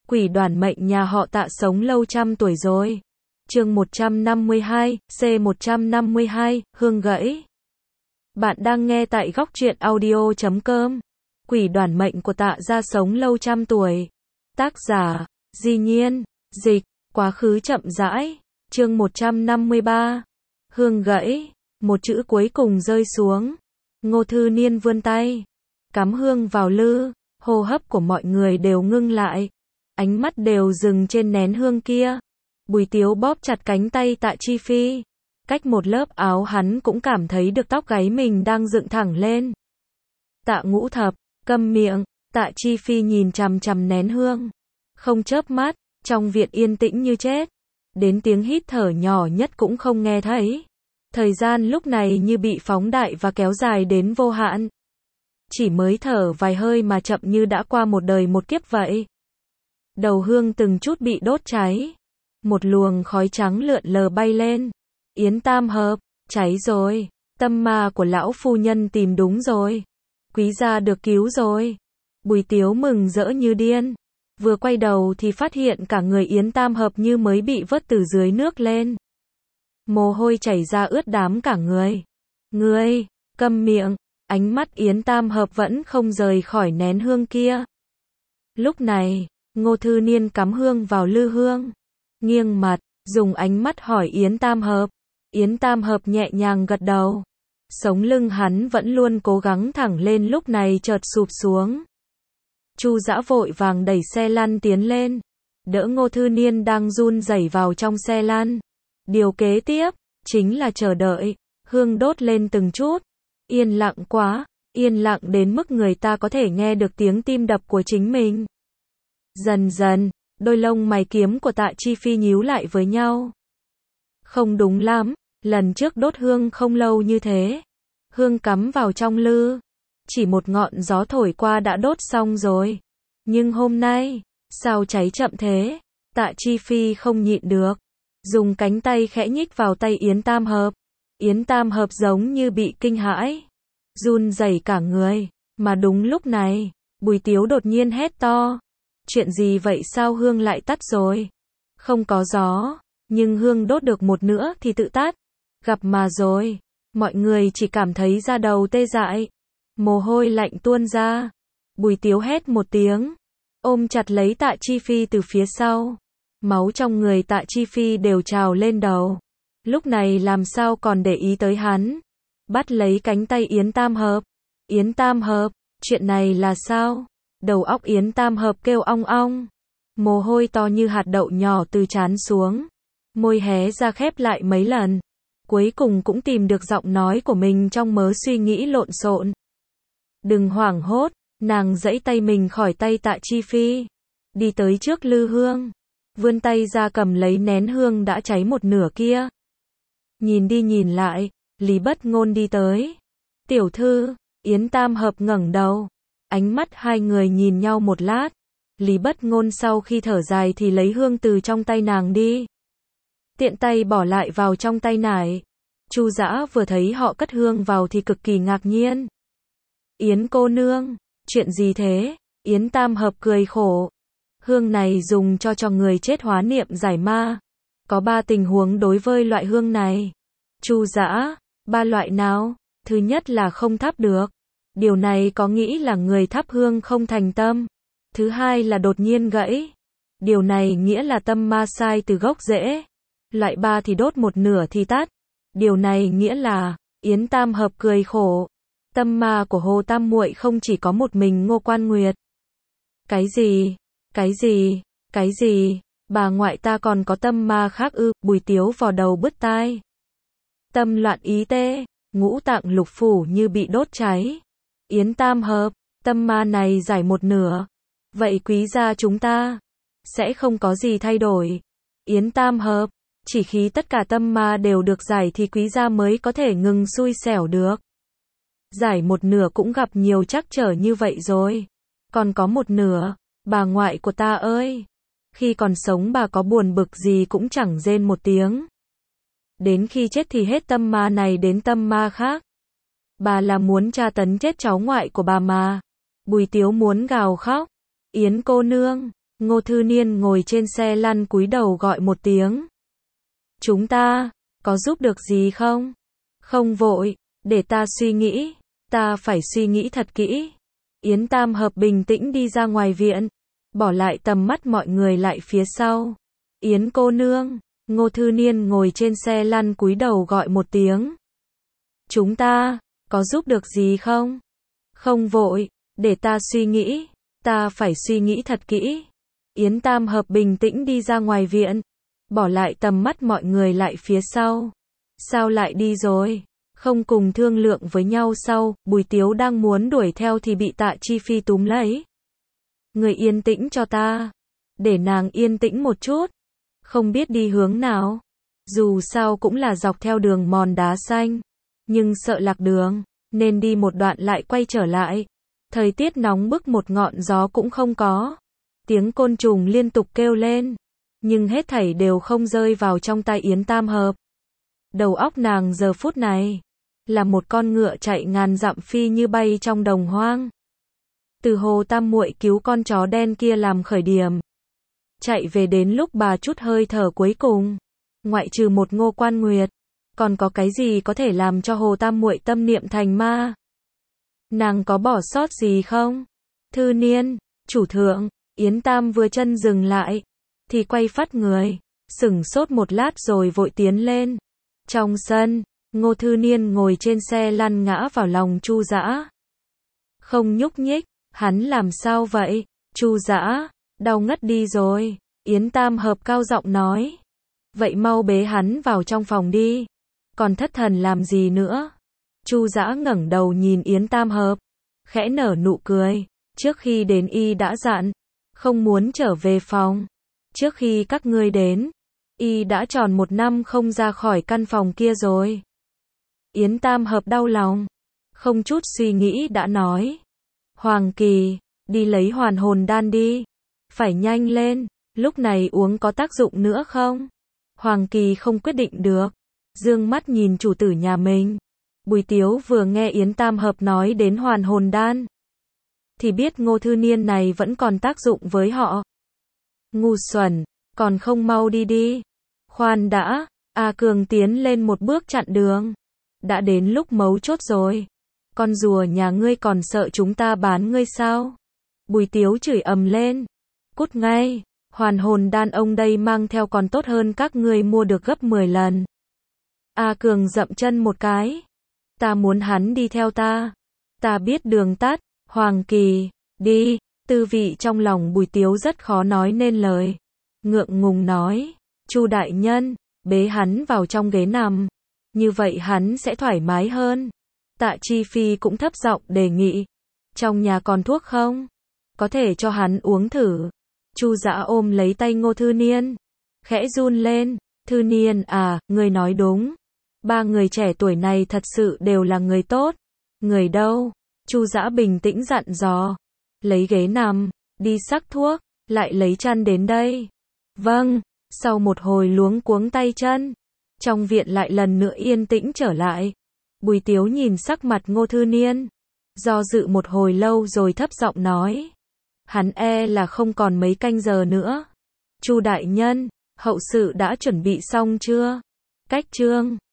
Quỷ đoàn mệnh nhà họ Tạ sống lâu trăm tuổi rồi. Chương 152, C152, hương gãy. Bạn đang nghe tại góc truyện audio.com. Quỷ đoàn mệnh của Tạ gia sống lâu trăm tuổi. Tác giả, Di Nhiên, dịch, quá khứ chậm rãi. Chương 153. Hương gãy, một chữ cuối cùng rơi xuống. Ngô Thư Niên vươn tay, cắm hương vào lư, hô hấp của mọi người đều ngưng lại. Ánh mắt đều dừng trên nén hương kia. Bùi Tiếu bóp chặt cánh tay Tạ Chi Phi. Cách một lớp áo hắn cũng cảm thấy được tóc gáy mình đang dựng thẳng lên. Tạ Ngũ Thập, câm miệng. Tạ Chi Phi nhìn chằm chằm nén hương, không chớp mắt. Trong viện yên tĩnh như chết, đến tiếng hít thở nhỏ nhất cũng không nghe thấy. Thời gian lúc này như bị phóng đại và kéo dài đến vô hạn. Chỉ mới thở vài hơi mà chậm như đã qua một đời một kiếp vậy. Đầu hương từng chút bị đốt cháy. Một luồng khói trắng lượn lờ bay lên. Yến Tam Hợp, cháy rồi. Tâm ma của lão phu nhân tìm đúng rồi. Quý gia được cứu rồi. Bùi Tiếu mừng rỡ như điên. Vừa quay đầu thì phát hiện cả người Yến Tam Hợp như mới bị vớt từ dưới nước lên. Mồ hôi chảy ra ướt đám cả người. Ngươi, câm miệng. Ánh mắt Yến Tam Hợp vẫn không rời khỏi nén hương kia. Lúc này, Ngô Thư Niên cắm hương vào lư hương. Nghiêng mặt, dùng ánh mắt hỏi Yến Tam Hợp. Yến Tam Hợp nhẹ nhàng gật đầu. Sống lưng hắn vẫn luôn cố gắng thẳng lên lúc này chợt sụp xuống. Chu Dã vội vàng đẩy xe lăn tiến lên, đỡ Ngô Thư Niên đang run rẩy vào trong xe lăn. Điều kế tiếp, chính là chờ đợi. Hương đốt lên từng chút. Yên lặng quá, yên lặng đến mức người ta có thể nghe được tiếng tim đập của chính mình. Dần dần, đôi lông mày kiếm của Tạ Chi Phi nhíu lại với nhau. Không đúng lắm, lần trước đốt hương không lâu như thế. Hương cắm vào trong lư, chỉ một ngọn gió thổi qua đã đốt xong rồi. Nhưng hôm nay, sao cháy chậm thế? Tạ Chi Phi không nhịn được, dùng cánh tay khẽ nhích vào tay Yến Tam Hợp. Yến Tam Hợp giống như bị kinh hãi, run rẩy cả người. Mà đúng lúc này, Bùi Tiếu đột nhiên hét to. Chuyện gì vậy, sao hương lại tắt rồi? Không có gió, nhưng hương đốt được một nửa thì tự tắt. Gặp mà rồi. Mọi người chỉ cảm thấy da đầu tê dại, mồ hôi lạnh tuôn ra. Bùi Tiếu hét một tiếng, ôm chặt lấy Tạ Chi Phi từ phía sau. Máu trong người Tạ Chi Phi đều trào lên đầu. Lúc này làm sao còn để ý tới hắn. Bắt lấy cánh tay Yến Tam Hợp. Yến Tam Hợp, chuyện này là sao? Đầu óc Yến Tam Hợp kêu ong ong. Mồ hôi to như hạt đậu nhỏ từ trán xuống. Môi hé ra khép lại mấy lần. Cuối cùng cũng tìm được giọng nói của mình trong mớ suy nghĩ lộn xộn. Đừng hoảng hốt. Nàng giãy tay mình khỏi tay Tạ Chi Phi, đi tới trước lư hương, vươn tay ra cầm lấy nén hương đã cháy một nửa kia. Nhìn đi nhìn lại, Lý Bất Ngôn đi tới. Tiểu thư. Yến Tam Hợp ngẩng đầu. Ánh mắt hai người nhìn nhau một lát. Lý Bất Ngôn sau khi thở dài thì lấy hương từ trong tay nàng đi, tiện tay bỏ lại vào trong tay nải. Chu Dã vừa thấy họ cất hương vào thì cực kỳ ngạc nhiên. Yến cô nương, chuyện gì thế? Yến Tam Hợp cười khổ. Hương này dùng cho người chết hóa niệm giải ma. Có 3 tình huống đối với loại hương này. Chu Dã, 3 loại nào? Thứ nhất là không thắp được. Điều này có nghĩ là người thắp hương không thành tâm. Thứ hai là đột nhiên gãy. Điều này nghĩa là tâm ma sai từ gốc rễ. Loại 3 thì đốt một nửa thì tắt. Điều này nghĩa là, Yến Tam Hợp cười khổ. Tâm ma của Hồ Tam muội không chỉ có một mình Ngô Quan Nguyệt. Cái gì? Cái gì? Cái gì? Bà ngoại ta còn có tâm ma khác ư? Bùi Tiếu vò đầu bứt tai. Tâm loạn ý tê, ngũ tạng lục phủ như bị đốt cháy. Yến Tam Hợp, tâm ma này giải một nửa. Vậy quý gia chúng ta sẽ không có gì thay đổi. Yến Tam Hợp, chỉ khi tất cả tâm ma đều được giải thì quý gia mới có thể ngừng xui xẻo được. Giải một nửa cũng gặp nhiều trắc trở như vậy rồi. Còn có một nửa, bà ngoại của ta ơi. Khi còn sống bà có buồn bực gì cũng chẳng rên một tiếng. Đến khi chết thì hết tâm ma này đến tâm ma khác. Bà là muốn tra tấn chết cháu ngoại của bà mà. Bùi Tiếu muốn gào khóc. Yến cô nương, Ngô Thư Niên ngồi trên xe lăn cúi đầu gọi một tiếng. Chúng ta, có giúp được gì không? Không vội, để ta suy nghĩ, ta phải suy nghĩ thật kỹ. Yến Tam Hợp bình tĩnh đi ra ngoài viện, bỏ lại tầm mắt mọi người lại phía sau. Yến cô nương, Ngô Thư Niên ngồi trên xe lăn cúi đầu gọi một tiếng. Chúng ta, có giúp được gì không? Không vội, để ta suy nghĩ, ta phải suy nghĩ thật kỹ. Yến Tam Hợp bình tĩnh đi ra ngoài viện, bỏ lại tầm mắt mọi người lại phía sau. Sao lại đi rồi? Không cùng thương lượng với nhau sao? Bùi Tiếu đang muốn đuổi theo thì bị Tạ Chi Phi túm lấy. Người yên tĩnh cho ta. Để nàng yên tĩnh một chút. Không biết đi hướng nào. Dù sao cũng là dọc theo đường mòn đá xanh. Nhưng sợ lạc đường, nên đi một đoạn lại quay trở lại. Thời tiết nóng bức một ngọn gió cũng không có. Tiếng côn trùng liên tục kêu lên. Nhưng hết thảy đều không rơi vào trong tai Yến Tam Hợp. Đầu óc nàng giờ phút này là một con ngựa chạy ngàn dặm phi như bay trong đồng hoang. Từ Hồ Tam muội cứu con chó đen kia làm khởi điểm, chạy về đến lúc bà chút hơi thở cuối cùng, ngoại trừ một Ngô Quan Nguyệt, còn có cái gì có thể làm cho Hồ Tam muội tâm niệm thành ma? Nàng có bỏ sót gì không? Thư Niên, chủ thượng. Yến Tam vừa chân dừng lại thì quay phát người, sửng sốt một lát rồi vội tiến lên. Trong sân, Ngô Thư Niên ngồi trên xe lăn ngã vào lòng Chu Dã. Không nhúc nhích, hắn làm sao vậy? Chu Dã, đau ngất đi rồi. Yến Tam Hợp cao giọng nói. Vậy mau bế hắn vào trong phòng đi. Còn thất thần làm gì nữa? Chu Dã ngẩng đầu nhìn Yến Tam Hợp, khẽ nở nụ cười. Trước khi đến y đã dặn, không muốn trở về phòng. Trước khi các ngươi đến, y đã tròn 1 năm không ra khỏi căn phòng kia rồi. Yến Tam Hợp đau lòng, không chút suy nghĩ đã nói. Hoàng Kỳ, đi lấy hoàn hồn đan đi. Phải nhanh lên, lúc này uống có tác dụng nữa không? Hoàng Kỳ không quyết định được, dương mắt nhìn chủ tử nhà mình. Bùi Tiếu vừa nghe Yến Tam Hợp nói đến hoàn hồn đan, thì biết Ngô Thư Niên này vẫn còn tác dụng với họ. Ngu xuẩn, còn không mau đi đi. Khoan đã, A Cường tiến lên một bước chặn đường. Đã đến lúc mấu chốt rồi. Con rùa nhà ngươi còn sợ chúng ta bán ngươi sao? Bùi Tiếu chửi ầm lên. Cút ngay, hoàn hồn đan ông đây mang theo còn tốt hơn các ngươi mua được gấp 10 lần. A Cường dậm chân một cái. Ta muốn hắn đi theo ta. Ta biết đường tắt. Hoàng Kỳ, đi. Tư vị trong lòng Bùi Tiếu rất khó nói nên lời. Ngượng ngùng nói. Chu đại nhân, bế hắn vào trong ghế nằm. Như vậy hắn sẽ thoải mái hơn. Tạ Chi Phi cũng thấp giọng đề nghị. Trong nhà còn thuốc không? Có thể cho hắn uống thử. Chu Dã ôm lấy tay Ngô Thư Niên, khẽ run lên. Thư Niên à, người nói đúng. 3 người trẻ tuổi này thật sự đều là người tốt. Người đâu? Chu Dã bình tĩnh dặn dò. Lấy ghế nằm, đi xắc thuốc, lại lấy chăn đến đây. Vâng. Sau một hồi luống cuống tay chân, trong viện lại lần nữa yên tĩnh trở lại. Bùi Tiếu nhìn sắc mặt Ngô Thư Niên, do dự một hồi lâu rồi thấp giọng nói. Hắn là không còn mấy canh giờ nữa. Chu đại nhân, hậu sự đã chuẩn bị xong chưa? Cách chương